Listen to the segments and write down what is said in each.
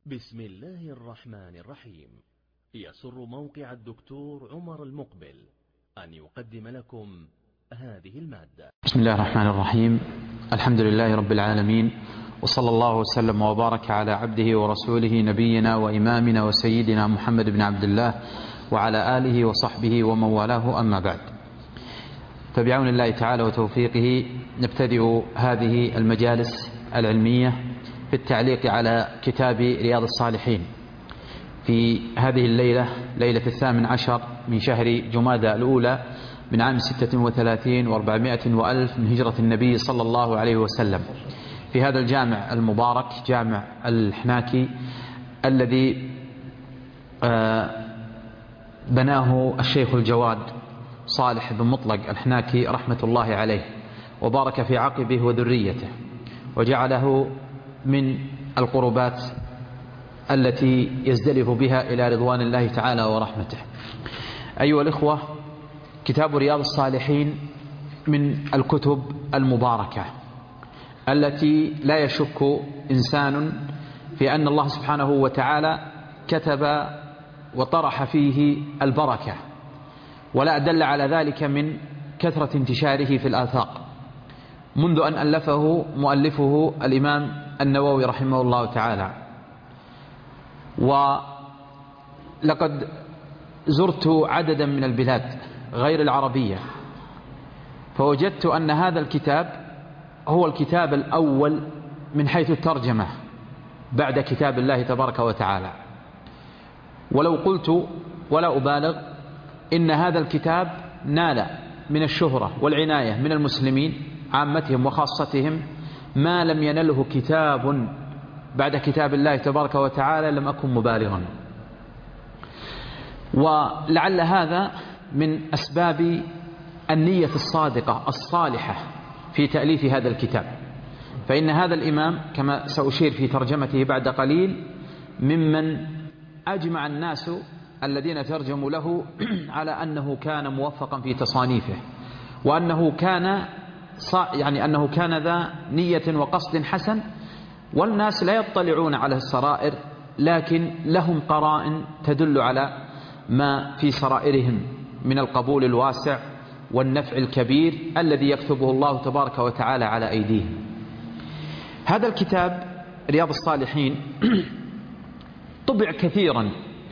بسم الله الرحمن الرحيم. يسر موقع الدكتور عمر المقبل أن يقدم لكم هذه المادة. بسم الله الرحمن الرحيم. الحمد لله رب العالمين، وصلى الله وسلم وبارك على عبده ورسوله نبينا وإمامنا وسيدنا محمد بن عبد الله وعلى آله وصحبه ومن والاه، أما بعد. فبعون الله تعالى وتوفيقه نبتدئ هذه المجالس العلمية في التعليق على كتاب رياض الصالحين في هذه الليلة، ليلة 18 من شهر جمادى الأولى من عام 36 و400 وألف من هجرة النبي صلى الله عليه وسلم، في هذا الجامع المبارك، جامع الحناكي، الذي بناه الشيخ الجواد صالح بن مطلق الحناكي رحمة الله عليه، وبارك في عقبه وذريته، وجعله من القربات التي يزدلف بها إلى رضوان الله تعالى ورحمته. أيها الإخوة، كتاب رياض الصالحين من الكتب المباركة التي لا يشك إنسان في أن الله سبحانه وتعالى كتب وطرح فيه البركة، ولا أدل على ذلك من كثرة انتشاره في الآفاق منذ أن ألفه مؤلفه الإمام النووي رحمه الله تعالى. ولقد زرت عددا من البلاد غير العربية، فوجدت أن هذا الكتاب هو الكتاب الأول من حيث الترجمة بعد كتاب الله تبارك وتعالى. ولو قلت ولا أبالغ إن هذا الكتاب نال من الشهرة والعناية من المسلمين عامتهم وخاصتهم ما لم ينله كتاب بعد كتاب الله تبارك وتعالى، لم أكن مبالغا. ولعل هذا من أسباب النية الصادقة الصالحة في تأليف هذا الكتاب، فإن هذا الإمام كما سأشير في ترجمته بعد قليل ممن أجمع الناس الذين ترجموا له على أنه كان موفقا في تصانيفه، وأنه كان أنه كان ذا نية وقصد حسن، والناس لا يطلعون على السرائر، لكن لهم قرائن تدل على ما في سرائرهم من القبول الواسع والنفع الكبير الذي يكتبه الله تبارك وتعالى على أيديهم. هذا الكتاب رياض الصالحين طبع كثيرا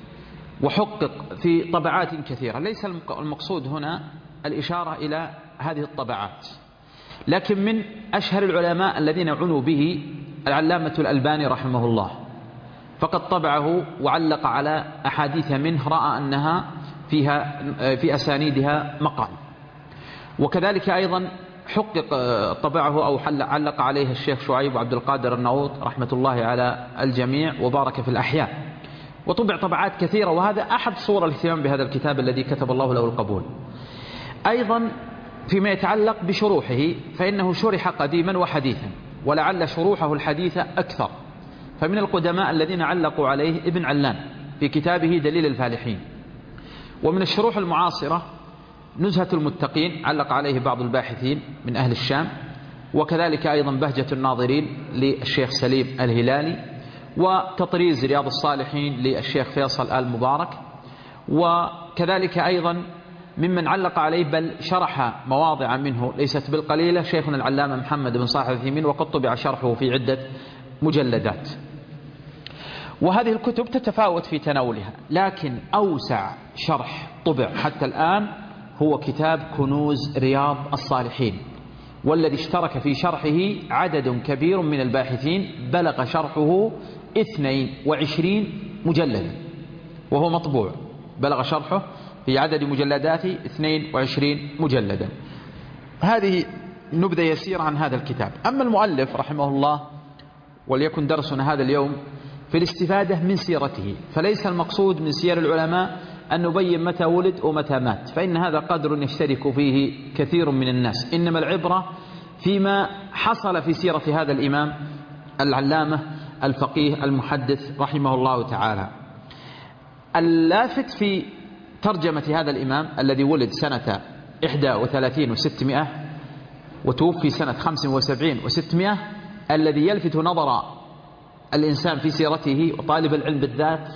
وحقق في طبعات كثيرة، ليس المقصود هنا الإشارة إلى هذه الطبعات، لكن من أشهر العلماء الذين عنوا به العلامة الألباني رحمه الله، فقد طبعه وعلق على أحاديث منه رأى أنها فيها في أسانيدها مقال. وكذلك أيضا حقق طبعه أو علق عليه الشيخ شعيب وعبد القادر النعوط رحمة الله على الجميع وبارك في الأحياء، وطبع طبعات كثيرة، وهذا أحد صور الاهتمام بهذا الكتاب الذي كتب الله له القبول. أيضا فيما يتعلق بشروحه فإنه شرح قديما وحديثا، ولعل شروحه الحديثة أكثر، فمن القدماء الذين علقوا عليه ابن علان في كتابه دليل الفالحين. ومن الشروح المعاصرة نزهة المتقين علق عليه بعض الباحثين من أهل الشام، وكذلك أيضا بهجة الناظرين للشيخ سليم الهلالي، وتطريز رياض الصالحين للشيخ فيصل آل مبارك، وكذلك أيضا ممن علق عليه بل شرح مواضع منه ليست بالقليلة شيخنا العلامة محمد بن صالح العثيمين، وقد طبع شرحه في عدة مجلدات. وهذه الكتب تتفاوت في تناولها، لكن أوسع شرح طبع حتى الآن هو كتاب كنوز رياض الصالحين، والذي اشترك في شرحه عدد كبير من الباحثين، بلغ شرحه 22 مجلدا، وهو مطبوع، بلغ شرحه في عدد مجلداته 22 مجلدا. هذه نبذة يسيرة عن هذا الكتاب. أما المؤلف رحمه الله، وليكن درسنا هذا اليوم في الاستفادة من سيرته، فليس المقصود من سير العلماء أن نبين متى ولد ومتى مات، فإن هذا قدر يشترك فيه كثير من الناس، إنما العبرة فيما حصل في سيرة هذا الإمام العلامة الفقيه المحدث رحمه الله تعالى. اللافت في ترجمة هذا الإمام الذي ولد سنة 31 و600 وتوفي سنة 75 و600، الذي يلفت نظر الإنسان في سيرته وطالب العلم بالذات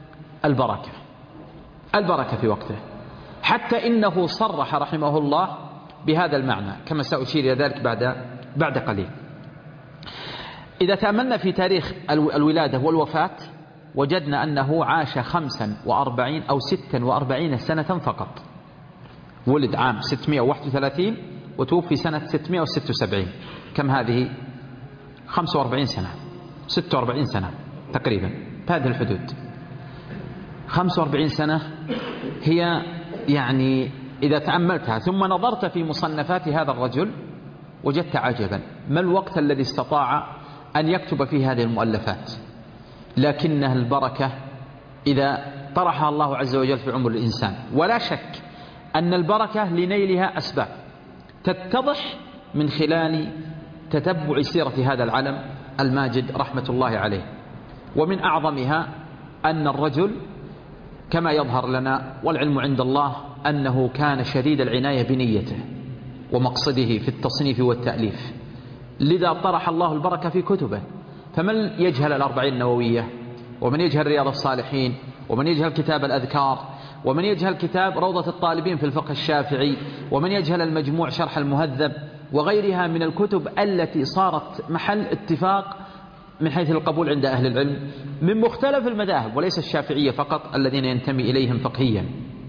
البركة في وقته، حتى إنه صرح رحمه الله بهذا المعنى كما سأشير إلى ذلك بعد قليل. إذا تأملنا في تاريخ الولادة والوفاة وجدنا أنه عاش 45 أو 46 سنة فقط. ولد عام 631 وتوفي سنة 676. كم هذه؟ 45 سنة 46 سنة تقريبا، في هذه الحدود. 45 سنة هي يعني إذا تأملتها ثم نظرت في مصنفات هذا الرجل وجدت عجبا، ما الوقت الذي استطاع أن يكتب فيه هذه المؤلفات؟ لكنها البركة إذا طرحها الله عز وجل في عمر الإنسان. ولا شك أن البركة لنيلها أسباب تتضح من خلال تتبع سيرة هذا العلم الماجد رحمة الله عليه. ومن أعظمها أن الرجل كما يظهر لنا والعلم عند الله أنه كان شديد العناية بنيته ومقصده في التصنيف والتأليف، لذا طرح الله البركة في كتبه. فمن يجهل الأربعين النووية، ومن يجهل رياض الصالحين، ومن يجهل كتاب الأذكار، ومن يجهل كتاب روضة الطالبين في الفقه الشافعي، ومن يجهل المجموع شرح المهذب وغيرها من الكتب التي صارت محل اتفاق من حيث القبول عند أهل العلم من مختلف المذاهب وليس الشافعية فقط الذين ينتمي إليهم فقهيا،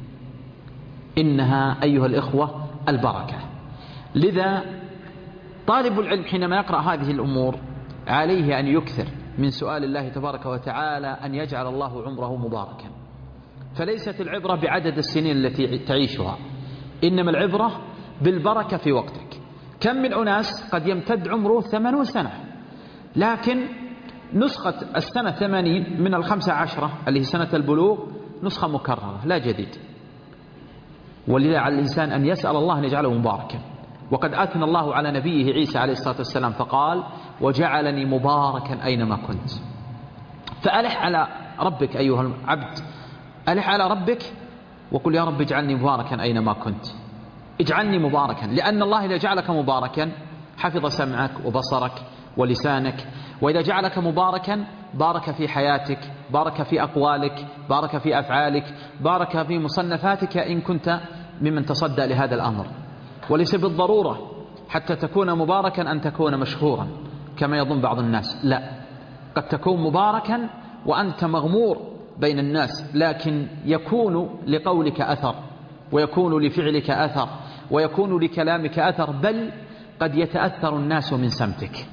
إنها أيها الإخوة البركة. لذا طالب العلم حينما يقرأ هذه الأمور عليه أن يكثر من سؤال الله تبارك وتعالى أن يجعل الله عمره مباركا. فليست العبرة بعدد السنين التي تعيشها، إنما العبرة بالبركة في وقتك. كم من أناس قد يمتد عمره 80 سنة، لكن نسخة السنة 80 من 15 اللي هي سنة البلوغ نسخة مكررة لا جديد. ولذا على الإنسان أن يسأل الله أن يجعله مباركا. وقد أثنى الله على نبيه عيسى عليه الصلاة والسلام فقال: وجعلني مباركا أينما كنت. فألح على ربك أيها العبد، ألح على ربك وقل: يا رب اجعلني مباركا أينما كنت، اجعلني مباركا، لأن الله إذا جعلك مباركا حفظ سمعك وبصرك ولسانك. وإذا جعلك مباركا بارك في حياتك، بارك في أقوالك، بارك في أفعالك، بارك في مصنفاتك إن كنت ممن تصدى لهذا الأمر. وليس بالضرورة حتى تكون مباركا أن تكون مشهورا كما يظن بعض الناس، لا، قد تكون مباركا وأنت مغمور بين الناس، لكن يكون لقولك أثر، ويكون لفعلك أثر، ويكون لكلامك أثر، بل قد يتأثر الناس من سمتك.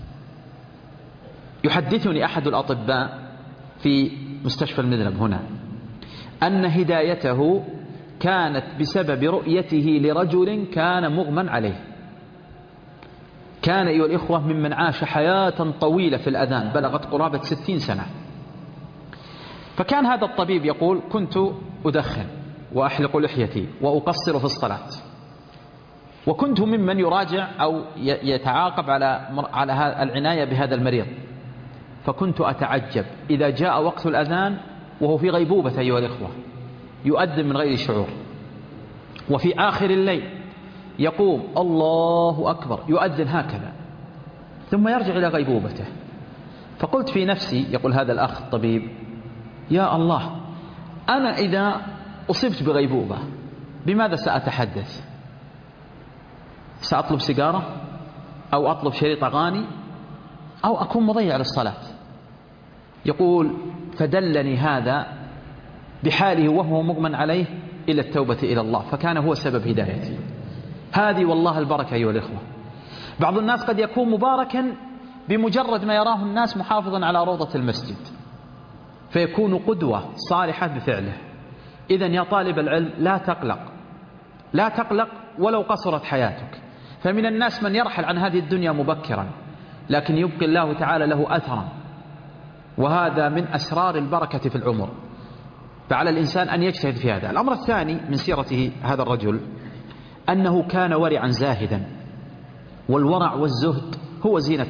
يحدثني أحد الأطباء في مستشفى المذنب هنا أن هدايته كانت بسبب رؤيته لرجل كان مغمى عليه. كان أيها الإخوة ممن عاش حياة طويلة في الأذان بلغت قرابة 60 سنة. فكان هذا الطبيب يقول: كنت أدخن وأحلق لحيتي وأقصر في الصلاة، وكنت ممن يراجع أو يتعاقب على العناية بهذا المريض. فكنت أتعجب إذا جاء وقت الأذان وهو في غيبوبة أيها الإخوة، يؤذن من غير شعور، وفي آخر الليل يقوم الله أكبر يؤذن هكذا، ثم يرجع إلى غيبوبته. فقلت في نفسي، يقول هذا الأخ الطبيب: يا الله، أنا إذا أصبت بغيبوبة بماذا سأتحدث؟ سأطلب سيجارة أو أطلب شريط أغاني أو أكون مضيع للصلاة. يقول: فدلني هذا بحاله وهو مغمى عليه إلى التوبة إلى الله، فكان هو سبب هدايتي. هذه والله البركة أيها الإخوة. بعض الناس قد يكون مباركا بمجرد ما يراه الناس محافظا على روضة المسجد، فيكون قدوة صالحة بفعله. إذن يا طالب العلم لا تقلق ولو قصرت حياتك. فمن الناس من يرحل عن هذه الدنيا مبكرا، لكن يبقي الله تعالى له أثرا، وهذا من أسرار البركة في العمر. فعلى الإنسان أن يجتهد في هذا. الأمر الثاني من سيرته هذا الرجل أنه كان ورعا زاهدا، والورع والزهد هو زينة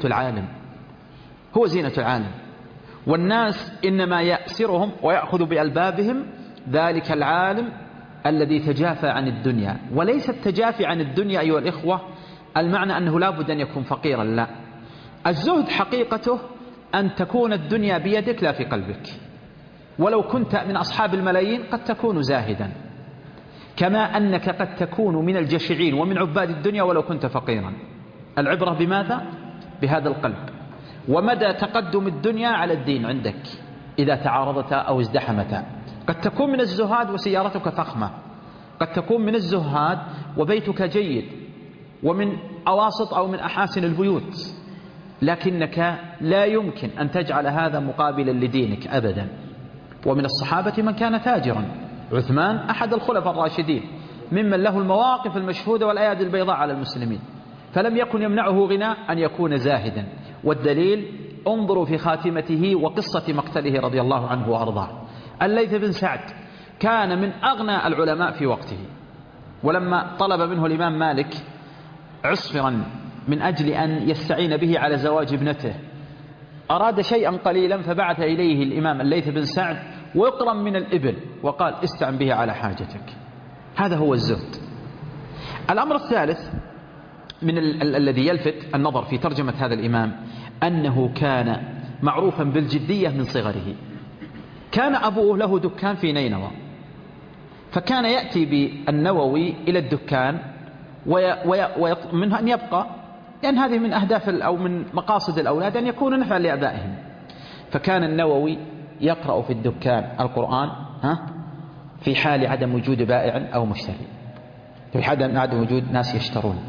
العالم. والناس إنما يأسرهم ويأخذ بألبابهم ذلك العالم الذي تجافى عن الدنيا. وليس التجافي عن الدنيا أيها الإخوة المعنى أنه لا بد أن يكون فقيرا، لا. الزهد حقيقته أن تكون الدنيا بيدك لا في قلبك، ولو كنت من أصحاب الملايين قد تكون زاهدا، كما أنك قد تكون من الجشعين ومن عباد الدنيا ولو كنت فقيرا. العبرة بماذا؟ بهذا القلب، ومدى تقدم الدنيا على الدين عندك إذا تعارضتا أو ازدحمتا. قد تكون من الزهاد وسيارتك فخمة، قد تكون من الزهاد وبيتك جيد ومن أواسط أو من أحاسن البيوت، لكنك لا يمكن أن تجعل هذا مقابلا لدينك أبدا. ومن الصحابة من كان تاجرا، عثمان أحد الخلفاء الراشدين ممن له المواقف المشهودة والأيادي البيضاء على المسلمين، فلم يكن يمنعه غنى أن يكون زاهدا. والدليل انظروا في خاتمته وقصة مقتله رضي الله عنه وأرضاه. الليث بن سعد كان من أغنى العلماء في وقته، ولما طلب منه الإمام مالك عصفرا من أجل أن يستعين به على زواج ابنته، أراد شيئا قليلا فبعث إليه الإمام الليث بن سعد وقرا من الإبل وقال استعن به على حاجتك. هذا هو الزهد. الأمر الثالث من الذي يلفت النظر في ترجمة هذا الإمام أنه كان معروفا بالجدية من صغره. كان أبوه له دكان في نينوى، فكان يأتي بالنووي إلى الدكان ومنها أن يبقى، لأن هذه من أهداف أو من مقاصد الأولاد أن يكونوا نفعا لأبائهم. فكان النووي يقرأ في الدكان القرآن في حال عدم وجود بائع أو مشتري، في حال عدم وجود ناس يشترون.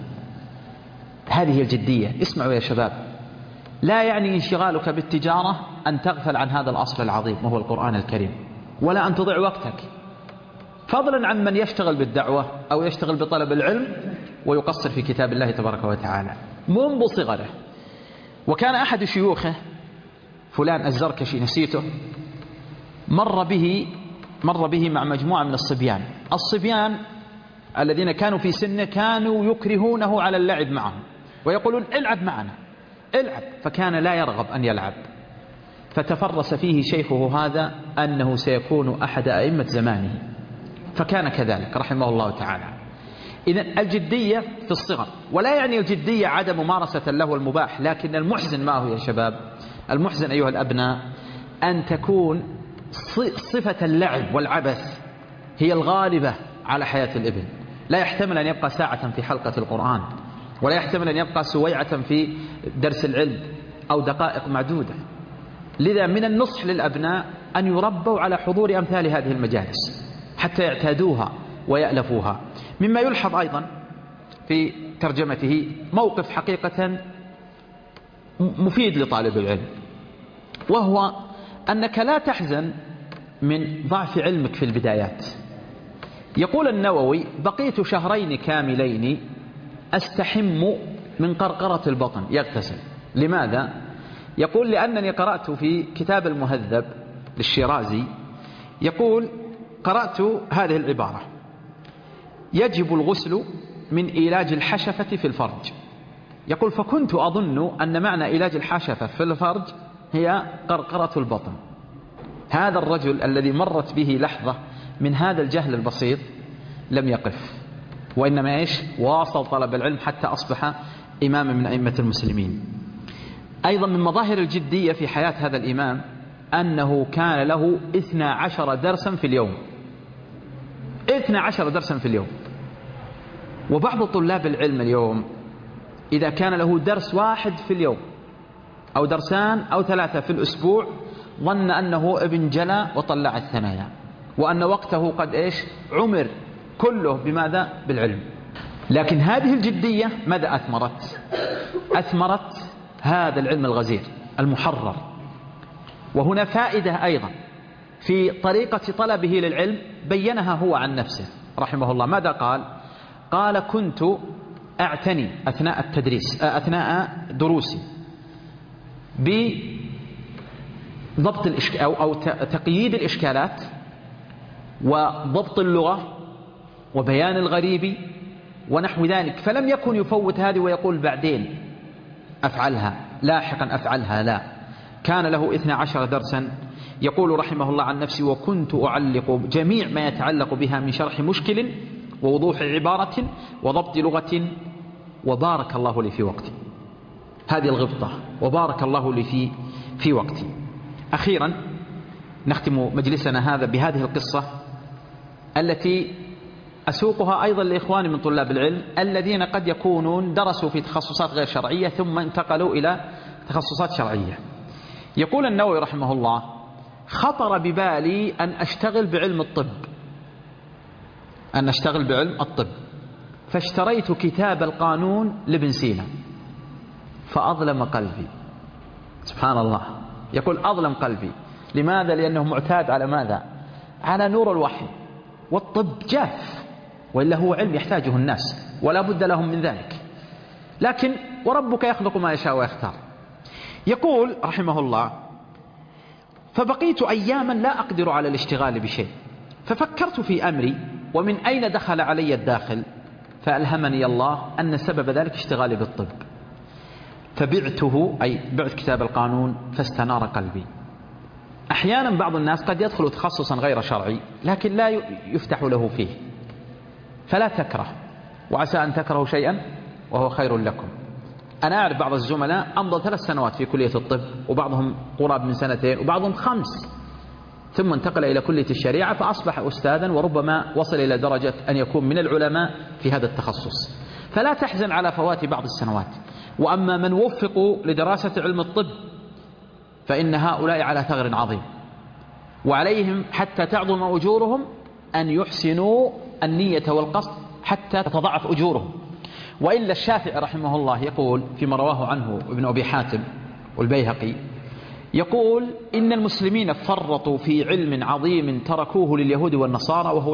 هذه الجدية. اسمعوا يا شباب، لا يعني انشغالك بالتجارة أن تغفل عن هذا الأصل العظيم وهو القرآن الكريم، ولا أن تضيع وقتك، فضلا عن من يشتغل بالدعوة أو يشتغل بطلب العلم ويقصر في كتاب الله تبارك وتعالى منذ صغره. وكان أحد شيوخه فلان الزركشي نسيته، مر به مع مجموعة من الصبيان الذين كانوا في سنه، كانوا يكرهونه على اللعب معهم ويقولون العب معنا العب، فكان لا يرغب أن يلعب. فتفرس فيه شيخه هذا أنه سيكون أحد أئمة زمانه، فكان كذلك رحمه الله تعالى. إذن الجدية في الصغر، ولا يعني الجدية عدم ممارسة له المباح، لكن المحزن ما هو يا شباب؟ المحزن أيها الأبناء أن تكون صفة اللعب والعبث هي الغالبة على حياة الابن. لا يحتمل أن يبقى ساعة في حلقة القرآن، ولا يحتمل أن يبقى سويعة في درس العلم أو دقائق معدودة. لذا من النصح للأبناء أن يربوا على حضور أمثال هذه المجالس حتى يعتادوها ويألفوها. مما يلحظ أيضا في ترجمته موقف حقيقة مفيد لطالب العلم، وهو أنك لا تحزن من ضعف علمك في البدايات. يقول النووي: بقيت شهرين كاملين أستحم من قرقرة البطن، يغتسل. لماذا؟ يقول: لأنني قرأت في كتاب المهذب للشيرازي، يقول: قرأت هذه العبارة: يجب الغسل من إيلاج الحشفة في الفرج. يقول: فكنت أظن أن معنى إيلاج الحشفة في الفرج هي قرقرة البطن. هذا الرجل الذي مرت به لحظة من هذا الجهل البسيط لم يقف، وإنما واصل طلب العلم حتى أصبح إماما من أئمة المسلمين. أيضا من مظاهر الجدية في حياة هذا الإمام أنه كان له 12 درسا في اليوم، 12 درسا في اليوم. وبعض طلاب العلم اليوم إذا كان له درس واحد في اليوم أو درسان أو 3 في الأسبوع ظن أنه ابن جلا وطلع الثنايا، وأن وقته قد عمر كله بماذا؟ بالعلم. لكن هذه الجدية ماذا أثمرت؟ أثمرت هذا العلم الغزير المحرر. وهنا فائدة أيضا في طريقة طلبه للعلم بينها هو عن نفسه رحمه الله. ماذا قال؟ قال: كنت أعتني أثناء التدريس أثناء دروسي بضبط أو تقييد الإشكالات وضبط اللغة وبيان الغريب ونحو ذلك، فلم يكن يفوت هذه ويقول بعدين أفعلها لاحقا أفعلها، لا، كان له 12 درسا. يقول رحمه الله عن نفسه: وكنت أعلق جميع ما يتعلق بها من شرح مشكل ووضوح عبارة وضبط لغة، وبارك الله لي في وقتي. هذه الغبطة، وبارك الله لي في وقته. أخيرا نختم مجلسنا هذا بهذه القصة التي أسوقها أيضا لإخواني من طلاب العلم الذين قد يكونون درسوا في تخصصات غير شرعية ثم انتقلوا إلى تخصصات شرعية. يقول النووي رحمه الله: خطر ببالي أن أشتغل بعلم الطب، فاشتريت كتاب القانون لابن سينا فأظلم قلبي. سبحان الله، يقول أظلم قلبي. لماذا؟ لأنه معتاد على ماذا؟ على نور الوحي، والطب جاف، وإلا هو علم يحتاجه الناس ولا بد لهم من ذلك، لكن وربك يخلق ما يشاء ويختار. يقول رحمه الله: فبقيت أياما لا أقدر على الاشتغال بشيء، ففكرت في أمري ومن أين دخل علي الداخل، فألهمني الله أن سبب ذلك اشتغالي بالطب، فبعته، أي بعت كتاب القانون، فاستنار قلبي. أحيانا بعض الناس قد يدخل تخصصا غير شرعي لكن لا يفتح له فيه، فلا تكره، وعسى أن تكرهوا شيئا وهو خير لكم. أنا أعرف بعض الزملاء أمضى 3 سنوات في كلية الطب، وبعضهم قراب من 2 وبعضهم 5، ثم انتقل إلى كلية الشريعة فأصبح أستاذا، وربما وصل إلى درجة أن يكون من العلماء في هذا التخصص. فلا تحزن على فوات بعض السنوات. وأما من وفقوا لدراسة علم الطب فإن هؤلاء على ثغر عظيم، وعليهم حتى تعظم أجورهم أن يحسنوا النية والقصد حتى تتضاعف أجورهم. وإلا الشافعي رحمه الله يقول فيما رواه عنه ابن أبي حاتم والبيهقي، يقول: إن المسلمين فرطوا في علم عظيم تركوه لليهود والنصارى وهو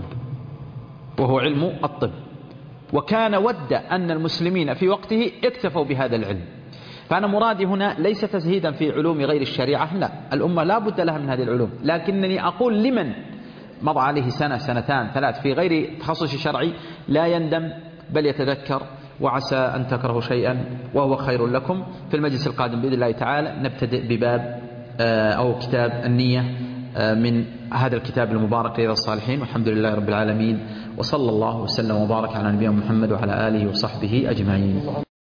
علم الطب، وكان ود أن المسلمين في وقته اكتفوا بهذا العلم. فأنا مرادي هنا ليس تزهيدا في علوم غير الشريعة، لا، الأمة لا بد لها من هذه العلوم، لكنني أقول لمن مضى عليه 1 2 3 في غير تخصص شرعي لا يندم بل يتذكر، وعسى أن تكرهوا شيئا وهو خير لكم. في المجلس القادم بإذن الله تعالى نبتدئ بباب أو كتاب النية من هذا الكتاب المبارك رياض الصالحين. والحمد لله رب العالمين، وصلى الله وسلم وبارك على نبينا محمد وعلى آله وصحبه أجمعين.